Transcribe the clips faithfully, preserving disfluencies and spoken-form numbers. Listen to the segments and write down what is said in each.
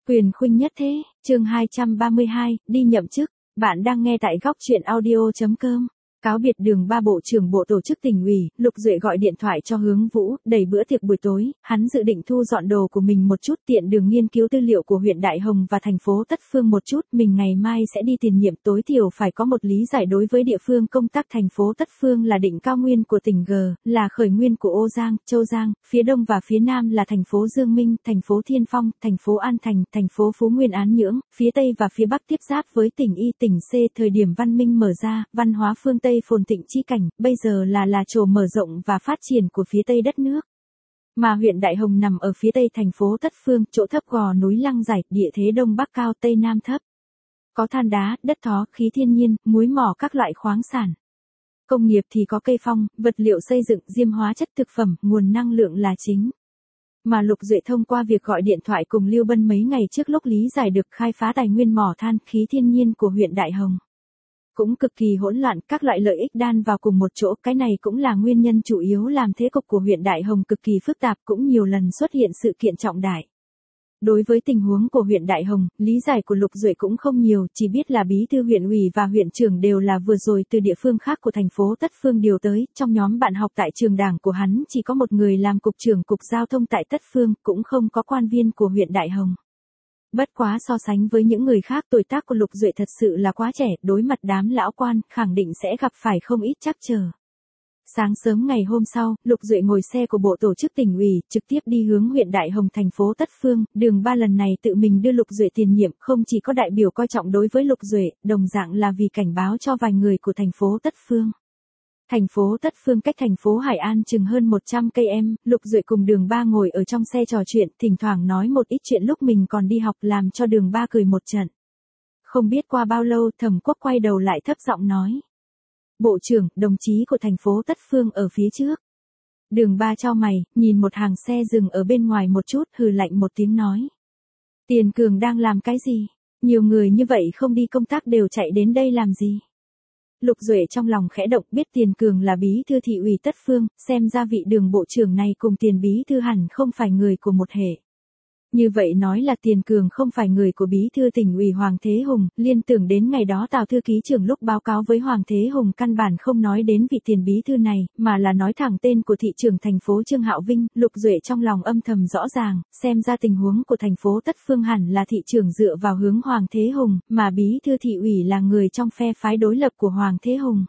Quyền khuynh nhất thế, chương hai trăm ba mươi hai, đi nhậm chức. Bạn đang nghe tại góc truyện audio chấm com. Cáo biệt Đường Ba Bộ trưởng Bộ Tổ chức Tỉnh ủy, Lục Duệ gọi điện thoại cho Hướng Vũ, đẩy bữa tiệc buổi tối, hắn dự định thu dọn đồ của mình một chút tiện đường nghiên cứu tư liệu của huyện Đại Hồng và thành phố Tất Phương một chút, mình ngày mai sẽ đi tiền nhiệm, tối thiểu phải có một lý giải đối với địa phương. Công tác thành phố Tất Phương là đỉnh cao nguyên của tỉnh G, là khởi nguyên của Ô Giang, Châu Giang, phía đông và phía nam là thành phố Dương Minh, thành phố Thiên Phong, thành phố An Thành, thành phố Phú Nguyên Án Nhưỡng, phía tây và phía bắc tiếp giáp với tỉnh Y, tỉnh C. Thời điểm văn minh mở ra, văn hóa phương Tây phồn thịnh chi cảnh, bây giờ là là chỗ mở rộng và phát triển của phía tây đất nước. Mà huyện Đại Hồng nằm ở phía tây thành phố Tất Phương, chỗ thấp gò núi Lăng Giải, địa thế đông bắc cao tây nam thấp. Có than đá, đất thó, khí thiên nhiên, muối mỏ các loại khoáng sản. Công nghiệp thì có cây phong, vật liệu xây dựng, diêm hóa chất thực phẩm, nguồn năng lượng là chính. Mà Lục Duệ thông qua việc gọi điện thoại cùng Lưu Bân mấy ngày trước lúc lý giải được khai phá tài nguyên mỏ than, khí thiên nhiên của huyện Đại Hồng cũng cực kỳ hỗn loạn, các loại lợi ích đan vào cùng một chỗ, cái này cũng là nguyên nhân chủ yếu làm thế cục của huyện Đại Hồng cực kỳ phức tạp, cũng nhiều lần xuất hiện sự kiện trọng đại. Đối với tình huống của huyện Đại Hồng, lý giải của Lục Duệ cũng không nhiều, chỉ biết là bí thư huyện ủy và huyện trưởng đều là vừa rồi từ địa phương khác của thành phố Tất Phương điều tới, trong nhóm bạn học tại trường đảng của hắn chỉ có một người làm cục trưởng cục giao thông tại Tất Phương, cũng không có quan viên của huyện Đại Hồng. Bất quá so sánh với những người khác, tuổi tác của Lục Duệ thật sự là quá trẻ, đối mặt đám lão quan, khẳng định sẽ gặp phải không ít trắc trở. Sáng sớm ngày hôm sau, Lục Duệ ngồi xe của Bộ Tổ chức Tỉnh ủy, trực tiếp đi hướng huyện Đại Hồng thành phố Tất Phương. Đường Ba lần này tự mình đưa Lục Duệ tiền nhiệm, không chỉ có đại biểu coi trọng đối với Lục Duệ, đồng dạng là vì cảnh báo cho vài người của thành phố Tất Phương. Thành phố Tất Phương cách thành phố Hải An chừng hơn một trăm cây em, Lục Duệ cùng Đường Ba ngồi ở trong xe trò chuyện, thỉnh thoảng nói một ít chuyện lúc mình còn đi học, làm cho Đường Ba cười một trận. Không biết qua bao lâu, Thẩm Quốc quay đầu lại thấp giọng nói: "Bộ trưởng, đồng chí của thành phố Tất Phương ở phía trước." Đường Ba chau mày, nhìn một hàng xe dừng ở bên ngoài một chút, hừ lạnh một tiếng nói: "Tiền Cường đang làm cái gì? Nhiều người như vậy không đi công tác đều chạy đến đây làm gì?" Lục Duệ trong lòng khẽ động, biết Tiền Cường là bí thư thị ủy Tất Phương, xem ra vị Đường bộ trưởng này cùng Tiền bí thư hẳn không phải người của một hệ. Như vậy nói là Tiền Cường không phải người của bí thư tỉnh ủy Hoàng Thế Hùng, liên tưởng đến ngày đó Tào thư ký trưởng lúc báo cáo với Hoàng Thế Hùng căn bản không nói đến vị Tiền bí thư này, mà là nói thẳng tên của thị trưởng thành phố Trương Hạo Vinh. Lục Duệ trong lòng âm thầm rõ ràng, xem ra tình huống của thành phố Tất Phương hẳn là thị trưởng dựa vào hướng Hoàng Thế Hùng, mà bí thư thị ủy là người trong phe phái đối lập của Hoàng Thế Hùng.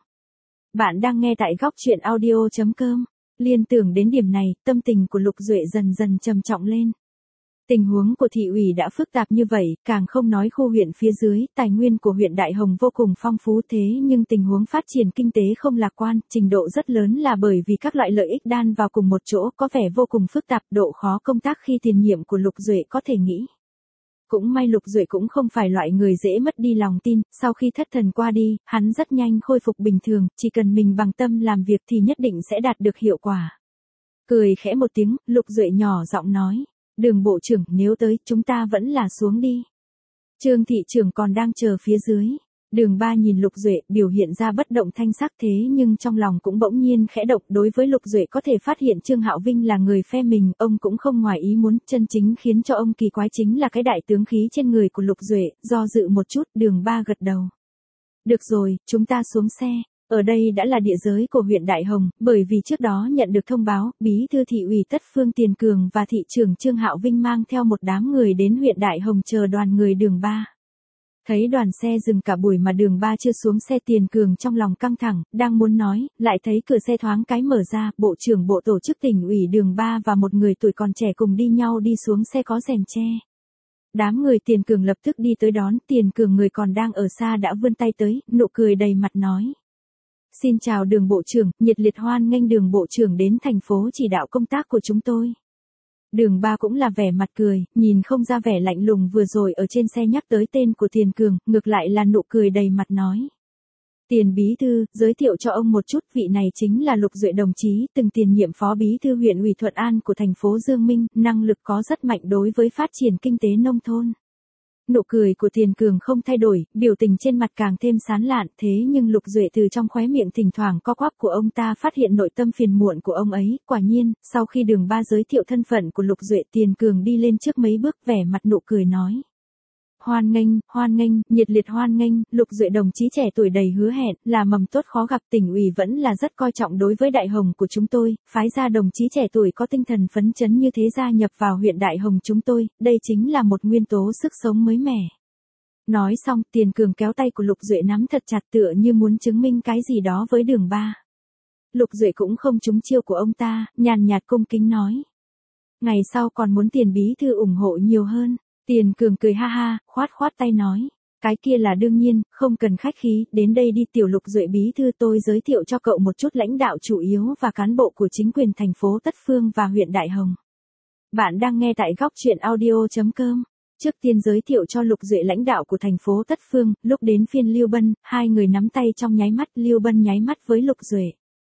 Bạn đang nghe tại góc truyện audio chấm com. Liên tưởng đến điểm này, tâm tình của Lục Duệ dần dần trầm trọng lên. Tình huống của thị ủy đã phức tạp như vậy, càng không nói khu huyện phía dưới, tài nguyên của huyện Đại Hồng vô cùng phong phú, thế nhưng tình huống phát triển kinh tế không lạc quan, trình độ rất lớn là bởi vì các loại lợi ích đan vào cùng một chỗ, có vẻ vô cùng phức tạp, độ khó công tác khi tiền nhiệm của Lục Duệ có thể nghĩ. Cũng may Lục Duệ cũng không phải loại người dễ mất đi lòng tin, sau khi thất thần qua đi, hắn rất nhanh khôi phục bình thường, chỉ cần mình bằng tâm làm việc thì nhất định sẽ đạt được hiệu quả. Cười khẽ một tiếng, Lục Duệ nhỏ giọng nói: "Đường bộ trưởng, nếu tới, chúng ta vẫn là xuống đi. Trương thị trưởng còn đang chờ phía dưới." Đường Ba nhìn Lục Duệ, biểu hiện ra bất động thanh sắc, thế nhưng trong lòng cũng bỗng nhiên khẽ động. Đối với Lục Duệ có thể phát hiện Trương Hạo Vinh là người phe mình, ông cũng không ngoài ý muốn, chân chính khiến cho ông kỳ quái chính là cái đại tướng khí trên người của Lục Duệ. Do dự một chút, Đường Ba gật đầu: "Được rồi, chúng ta xuống xe." Ở đây đã là địa giới của huyện Đại Hồng, bởi vì trước đó nhận được thông báo, bí thư thị ủy Tất Phương Tiền Cường và thị trưởng Trương Hạo Vinh mang theo một đám người đến huyện Đại Hồng chờ đoàn người Đường Ba. Thấy đoàn xe dừng cả buổi mà Đường Ba chưa xuống xe, Tiền Cường trong lòng căng thẳng, đang muốn nói, lại thấy cửa xe thoáng cái mở ra, Bộ trưởng Bộ Tổ chức Tỉnh ủy Đường Ba và một người tuổi còn trẻ cùng đi nhau đi xuống xe có rèm che. Đám người Tiền Cường lập tức đi tới đón, Tiền Cường người còn đang ở xa đã vươn tay tới, nụ cười đầy mặt nói: "Xin chào Đường bộ trưởng, nhiệt liệt hoan nghênh Đường bộ trưởng đến thành phố chỉ đạo công tác của chúng tôi." Đường Ba cũng là vẻ mặt cười, nhìn không ra vẻ lạnh lùng vừa rồi ở trên xe nhắc tới tên của Tiền Cường, ngược lại là nụ cười đầy mặt nói: "Tiền bí thư, giới thiệu cho ông một chút, vị này chính là Lục Duệ đồng chí, từng tiền nhiệm phó bí thư huyện ủy Thuận An của thành phố Dương Minh, năng lực có rất mạnh đối với phát triển kinh tế nông thôn." Nụ cười của Tiền Cường không thay đổi, biểu tình trên mặt càng thêm sán lạn, thế nhưng Lục Duệ từ trong khóe miệng thỉnh thoảng co quắp của ông ta phát hiện nội tâm phiền muộn của ông ấy. Quả nhiên, sau khi Đường Ba giới thiệu thân phận của Lục Duệ, Tiền Cường đi lên trước mấy bước, vẻ mặt nụ cười nói: Hoan nghênh, hoan nghênh, nhiệt liệt hoan nghênh, Lục Duệ đồng chí trẻ tuổi đầy hứa hẹn, là mầm tốt khó gặp, tỉnh ủy vẫn là rất coi trọng đối với Đại Hồng của chúng tôi, phái ra đồng chí trẻ tuổi có tinh thần phấn chấn như thế gia nhập vào huyện Đại Hồng chúng tôi, đây chính là một nguyên tố sức sống mới mẻ. Nói xong, Tiền Cường kéo tay của Lục Duệ nắm thật chặt tựa như muốn chứng minh cái gì đó với Đường Ba. Lục Duệ cũng không trúng chiêu của ông ta, nhàn nhạt cung kính nói. Ngày sau còn muốn Tiền bí thư ủng hộ nhiều hơn. Tiền Cường cười ha ha, khoát khoát tay nói. Cái kia là đương nhiên, không cần khách khí, đến đây đi Tiểu Lục Duệ bí thư, tôi giới thiệu cho cậu một chút lãnh đạo chủ yếu và cán bộ của chính quyền thành phố Tất Phương và huyện Đại Hồng. Bạn đang nghe tại góc truyện audio chấm com. Trước tiên giới thiệu cho Lục Duệ lãnh đạo của thành phố Tất Phương, lúc đến phiên Lưu Bân, hai người nắm tay trong nháy mắt, Lưu Bân nháy mắt với Lục Duệ.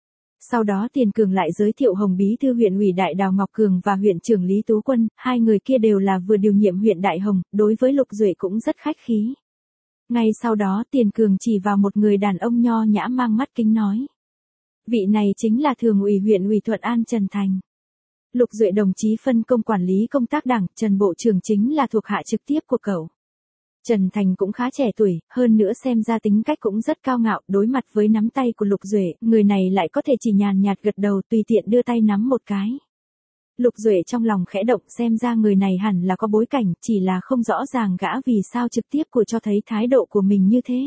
Sau đó Tiền Cường lại giới thiệu Hồng bí thư huyện ủy Đại Đào Ngọc Cường và huyện trưởng Lý Tú Quân, hai người kia đều là vừa điều nhiệm huyện Đại Hồng, đối với Lục Duệ cũng rất khách khí. Ngay sau đó Tiền Cường chỉ vào một người đàn ông nho nhã mang mắt kính nói. Vị này chính là thường ủy huyện ủy Thuận An Trần Thành. Lục Duệ đồng chí phân công quản lý công tác đảng, Trần Bộ trưởng chính là thuộc hạ trực tiếp của cậu. Trần Thành cũng khá trẻ tuổi, hơn nữa xem ra tính cách cũng rất cao ngạo, đối mặt với nắm tay của Lục Duệ, người này lại có thể chỉ nhàn nhạt gật đầu tùy tiện đưa tay nắm một cái. Lục Duệ trong lòng khẽ động, xem ra người này hẳn là có bối cảnh, chỉ là không rõ ràng gã vì sao trực tiếp của cho thấy thái độ của mình như thế.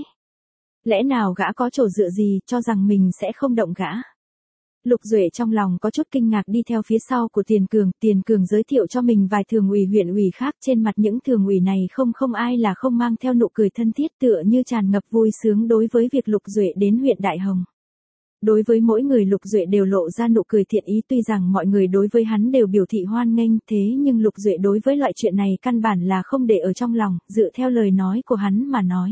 Lẽ nào gã có chỗ dựa gì, cho rằng mình sẽ không động gã. Lục Duệ trong lòng có chút kinh ngạc đi theo phía sau của Tiền Cường, Tiền Cường giới thiệu cho mình vài thường ủy huyện ủy khác, trên mặt những thường ủy này không không ai là không mang theo nụ cười thân thiết tựa như tràn ngập vui sướng đối với việc Lục Duệ đến huyện Đại Hồng. Đối với mỗi người Lục Duệ đều lộ ra nụ cười thiện ý, tuy rằng mọi người đối với hắn đều biểu thị hoan nghênh, thế nhưng Lục Duệ đối với loại chuyện này căn bản là không để ở trong lòng, dựa theo lời nói của hắn mà nói.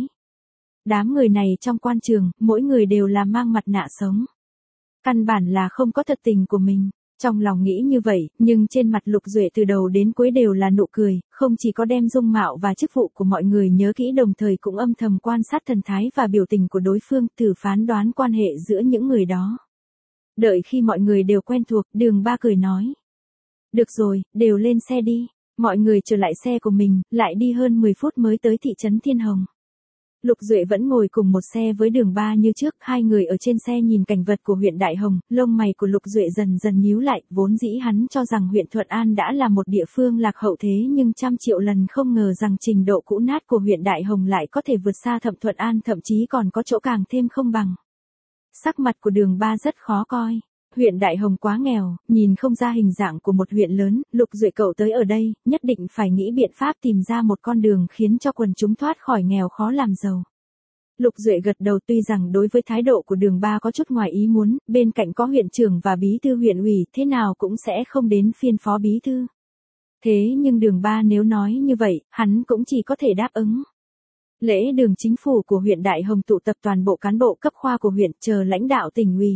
Đám người này trong quan trường, mỗi người đều là mang mặt nạ sống. Căn bản là không có thật tình của mình. Trong lòng nghĩ như vậy, nhưng trên mặt Lục Duệ từ đầu đến cuối đều là nụ cười, không chỉ có đem dung mạo và chức vụ của mọi người nhớ kỹ, đồng thời cũng âm thầm quan sát thần thái và biểu tình của đối phương, thử phán đoán quan hệ giữa những người đó. Đợi khi mọi người đều quen thuộc, Đường Ba cười nói. Được rồi, đều lên xe đi. Mọi người trở lại xe của mình, lại đi hơn mười phút mới tới thị trấn Thiên Hồng. Lục Duệ vẫn ngồi cùng một xe với Đường Ba như trước, hai người ở trên xe nhìn cảnh vật của huyện Đại Hồng, lông mày của Lục Duệ dần dần nhíu lại, vốn dĩ hắn cho rằng huyện Thuận An đã là một địa phương lạc hậu, thế nhưng trăm triệu lần không ngờ rằng trình độ cũ nát của huyện Đại Hồng lại có thể vượt xa Thẩm Thuận An, thậm chí còn có chỗ càng thêm không bằng. Sắc mặt của Đường Ba rất khó coi. Huyện Đại Hồng quá nghèo, nhìn không ra hình dạng của một huyện lớn, Lục Duệ cậu tới ở đây, nhất định phải nghĩ biện pháp tìm ra một con đường khiến cho quần chúng thoát khỏi nghèo khó làm giàu. Lục Duệ gật đầu, tuy rằng đối với thái độ của Đường Ba có chút ngoài ý muốn, bên cạnh có huyện trưởng và bí thư huyện ủy, thế nào cũng sẽ không đến phiên phó bí thư. Thế nhưng Đường Ba nếu nói như vậy, hắn cũng chỉ có thể đáp ứng. Lễ đường chính phủ của huyện Đại Hồng tụ tập toàn bộ cán bộ cấp khoa của huyện, chờ lãnh đạo tỉnh ủy.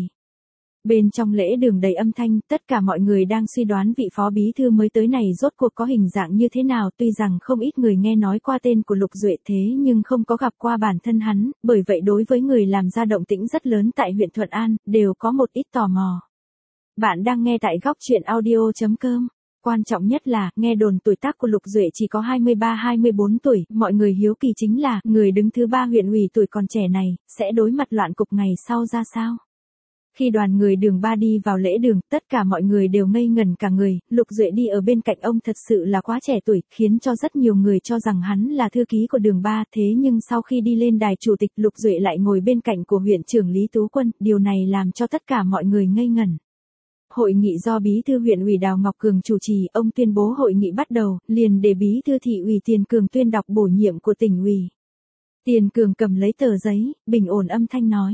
Bên trong lễ đường đầy âm thanh, tất cả mọi người đang suy đoán vị phó bí thư mới tới này rốt cuộc có hình dạng như thế nào, tuy rằng không ít người nghe nói qua tên của Lục Duệ thế nhưng không có gặp qua bản thân hắn, bởi vậy đối với người làm ra động tĩnh rất lớn tại huyện Thuận An, đều có một ít tò mò. Bạn đang nghe tại góc truyện audio chấm com. Quan trọng nhất là, nghe đồn tuổi tác của Lục Duệ chỉ có hai mươi ba hai mươi bốn tuổi, mọi người hiếu kỳ chính là, người đứng thứ ba huyện ủy tuổi còn trẻ này, sẽ đối mặt loạn cục ngày sau ra sao? Khi đoàn người Đường Ba đi vào lễ đường, tất cả mọi người đều ngây ngẩn cả người, Lục Duệ đi ở bên cạnh ông thật sự là quá trẻ tuổi, khiến cho rất nhiều người cho rằng hắn là thư ký của Đường Ba, thế nhưng sau khi đi lên đài chủ tịch, Lục Duệ lại ngồi bên cạnh của huyện trưởng Lý Tú Quân, điều này làm cho tất cả mọi người ngây ngẩn. Hội nghị do bí thư huyện ủy Đào Ngọc Cường chủ trì, ông tuyên bố hội nghị bắt đầu, liền để bí thư thị ủy Tiền Cường tuyên đọc bổ nhiệm của tỉnh ủy. Tiền Cường cầm lấy tờ giấy, bình ổn âm thanh nói.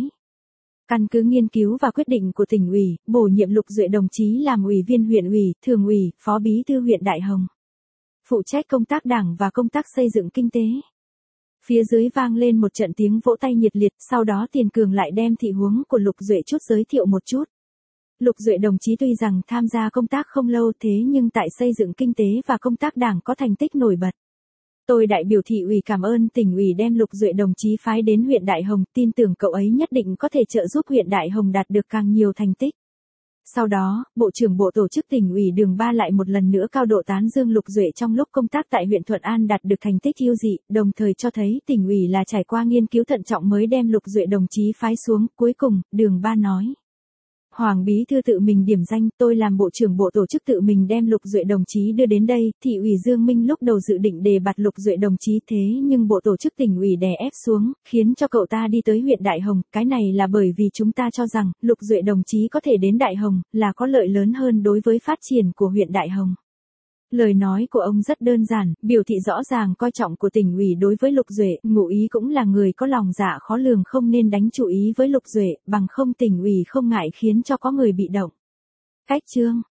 Căn cứ nghiên cứu và quyết định của tỉnh ủy, bổ nhiệm Lục Duệ đồng chí làm ủy viên huyện ủy, thường ủy, phó bí thư huyện Đại Hồng. Phụ trách công tác đảng và công tác xây dựng kinh tế. Phía dưới vang lên một trận tiếng vỗ tay nhiệt liệt, sau đó Tiền Cường lại đem thị huống của Lục Duệ chút giới thiệu một chút. Lục Duệ đồng chí tuy rằng tham gia công tác không lâu thế nhưng tại xây dựng kinh tế và công tác đảng có thành tích nổi bật. Tôi đại biểu thị ủy cảm ơn tỉnh ủy đem Lục Duệ đồng chí phái đến huyện Đại Hồng, tin tưởng cậu ấy nhất định có thể trợ giúp huyện Đại Hồng đạt được càng nhiều thành tích. Sau đó, Bộ trưởng Bộ Tổ chức Tỉnh ủy Đường ba lại một lần nữa cao độ tán dương Lục Duệ trong lúc công tác tại huyện Thuận An đạt được thành tích ưu dị, đồng thời cho thấy tỉnh ủy là trải qua nghiên cứu thận trọng mới đem Lục Duệ đồng chí phái xuống. Cuối cùng, Đường ba nói: Hoàng bí thư tự mình điểm danh, tôi làm bộ trưởng bộ tổ chức tự mình đem Lục Duệ đồng chí đưa đến đây. Thị ủy Dương Minh lúc đầu dự định đề bạt Lục Duệ đồng chí, thế nhưng bộ tổ chức tỉnh ủy đè ép xuống, khiến cho cậu ta đi tới huyện Đại Hồng. Cái này là bởi vì chúng ta cho rằng, Lục Duệ đồng chí có thể đến Đại Hồng, là có lợi lớn hơn đối với phát triển của huyện Đại Hồng. Lời nói của ông rất đơn giản, biểu thị rõ ràng coi trọng của tỉnh ủy đối với Lục Duệ, ngụ ý cũng là người có lòng dạ khó lường không nên đánh chú ý với Lục Duệ, bằng không tỉnh ủy không ngại khiến cho có người bị động. Cách chương